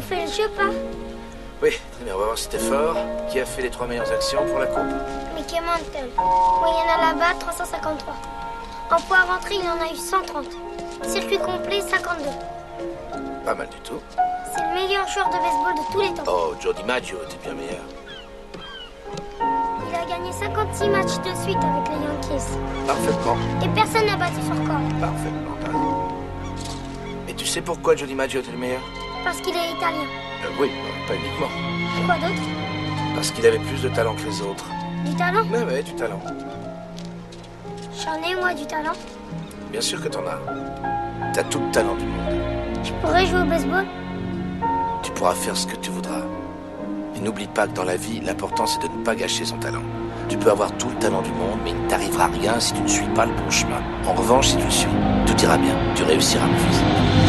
fait le jeu, pas? Oui, très bien, on va voir si t'es fort. Qui a fait les 3 meilleures actions pour la coupe? Mickey Mantle. Moyenne à la balle, 353. En poids rentré, il en a eu 130. Circuit complet, 52. Pas mal du tout. C'est le meilleur joueur de baseball de tous les temps. Oh, Joe DiMaggio était bien meilleur. Il a gagné 56 matchs de suite avec les Yankees. Parfaitement. Et personne n'a battu son record. Parfaitement, t'as raison. Et tu sais pourquoi Joe DiMaggio était le meilleur? Parce qu'il est italien. Oui, non, pas uniquement. Quoi d'autre? Parce qu'il avait plus de talent que les autres. Du talent? Ouais, du talent. J'en ai, moi, du talent. Bien sûr que t'en as. T'as tout le talent du monde. Je pourrais jouer au baseball? Tu pourras faire ce que tu voudras. Et n'oublie pas que dans la vie, l'important c'est de ne pas gâcher son talent. Tu peux avoir tout le talent du monde, mais il ne t'arrivera rien si tu ne suis pas le bon chemin. En revanche, si tu le suis, tout ira bien. Tu réussiras, mon fils.